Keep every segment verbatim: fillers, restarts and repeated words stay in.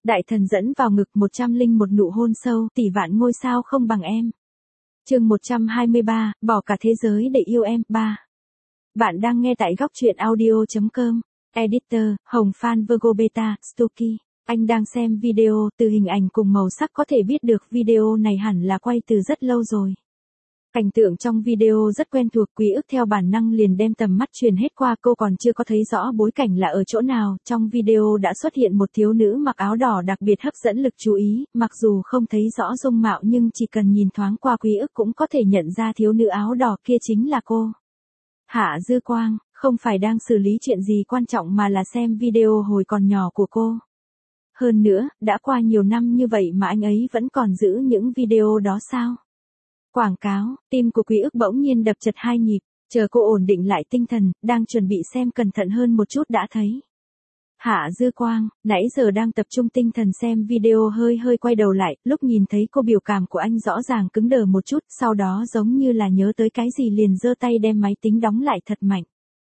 Đại thần dẫn vào ngực một trăm linh một nụ hôn sâu, tỷ vạn ngôi sao không bằng em. Chương một trăm hai mươi ba, bỏ cả thế giới để yêu em, ba. Bạn đang nghe tại góc truyện audio chấm com. Editor, Hồng Phan Virgo Beta, Stoky. Anh đang xem video, từ hình ảnh cùng màu sắc có thể biết được video này hẳn là quay từ rất lâu rồi. Cảnh tượng trong video rất quen thuộc, Quý Ức theo bản năng liền đem tầm mắt truyền hết qua, cô còn chưa có thấy rõ bối cảnh là ở chỗ nào, trong video đã xuất hiện một thiếu nữ mặc áo đỏ đặc biệt hấp dẫn lực chú ý, mặc dù không thấy rõ dung mạo nhưng chỉ cần nhìn thoáng qua Quý Ức cũng có thể nhận ra thiếu nữ áo đỏ kia chính là cô. Hạ Dư Quang, không phải đang xử lý chuyện gì quan trọng mà là xem video hồi còn nhỏ của cô. Hơn nữa, đã qua nhiều năm như vậy mà anh ấy vẫn còn giữ những video đó sao? Quảng cáo, tim của Quý Ức bỗng nhiên đập chật hai nhịp, chờ cô ổn định lại tinh thần, đang chuẩn bị xem cẩn thận hơn một chút đã thấy. Hạ Dư Quang, nãy giờ đang tập trung tinh thần xem video hơi hơi quay đầu lại, lúc nhìn thấy cô biểu cảm của anh rõ ràng cứng đờ một chút, sau đó giống như là nhớ tới cái gì liền giơ tay đem máy tính đóng lại thật mạnh.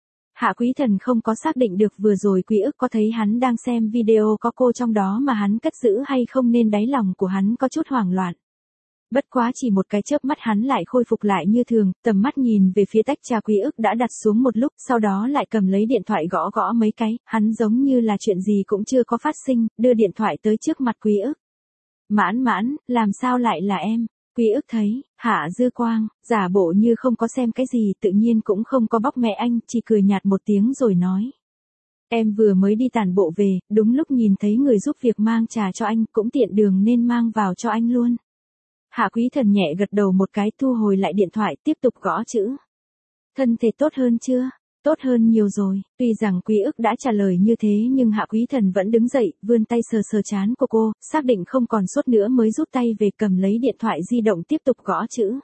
Hạ Quý Thần không có xác định được vừa rồi Quý Ức có thấy hắn đang xem video có cô trong đó mà hắn cất giữ hay không nên đáy lòng của hắn có chút hoảng loạn. Bất quá chỉ một cái chớp mắt hắn lại khôi phục lại như thường, tầm mắt nhìn về phía tách trà Quý Ức đã đặt xuống một lúc, sau đó lại cầm lấy điện thoại gõ gõ mấy cái, hắn giống như là chuyện gì cũng chưa có phát sinh, đưa điện thoại tới trước mặt Quý Ức. Mãn mãn, làm sao lại là em? Quý Ức thấy, Hạ Dư Quang, giả bộ như không có xem cái gì, tự nhiên cũng không có bóc mẹ anh, chỉ cười nhạt một tiếng rồi nói. Em vừa mới đi tản bộ về, đúng lúc nhìn thấy người giúp việc mang trà cho anh, cũng tiện đường nên mang vào cho anh luôn. Hạ Quý Thần nhẹ gật đầu một cái, thu hồi lại điện thoại, tiếp tục gõ chữ. Thân thể tốt hơn chưa? Tốt hơn nhiều rồi. Tuy rằng Quý Ức đã trả lời như thế nhưng Hạ Quý Thần vẫn đứng dậy, vươn tay sờ sờ trán của cô, xác định không còn sốt nữa mới rút tay về cầm lấy điện thoại di động tiếp tục gõ chữ.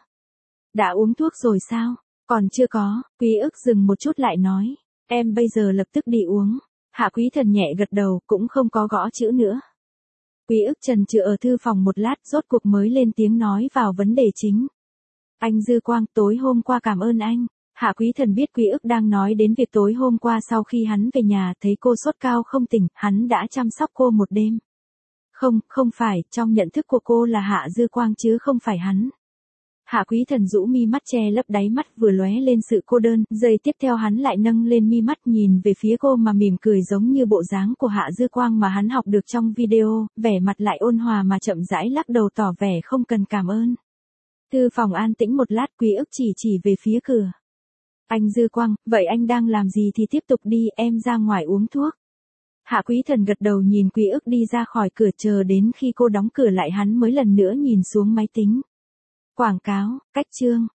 Đã uống thuốc rồi sao? Còn chưa có. Quý Ức dừng một chút lại nói. Em bây giờ lập tức đi uống. Hạ Quý Thần nhẹ gật đầu, cũng không có gõ chữ nữa. Quý Ức chần chừ ở thư phòng một lát, rốt cuộc mới lên tiếng nói vào vấn đề chính. Anh Dư Quang, tối hôm qua cảm ơn anh. Hạ Quý Thần biết Quý Ức đang nói đến việc tối hôm qua sau khi hắn về nhà thấy cô sốt cao không tỉnh, hắn đã chăm sóc cô một đêm. Không, không phải, trong nhận thức của cô là Hạ Dư Quang chứ không phải hắn. Hạ Quý Thần rũ mi mắt che lấp đáy mắt vừa lóe lên sự cô đơn, giây tiếp theo hắn lại nâng lên mi mắt nhìn về phía cô mà mỉm cười giống như bộ dáng của Hạ Dư Quang mà hắn học được trong video, vẻ mặt lại ôn hòa mà chậm rãi lắc đầu tỏ vẻ không cần cảm ơn. Thư phòng an tĩnh một lát, Quý Ức chỉ chỉ về phía cửa. Anh Dư Quang, vậy anh đang làm gì thì tiếp tục đi, em ra ngoài uống thuốc. Hạ Quý Thần gật đầu nhìn Quý Ức đi ra khỏi cửa, chờ đến khi cô đóng cửa lại hắn mới lần nữa nhìn xuống máy tính. Quảng cáo, cách chương.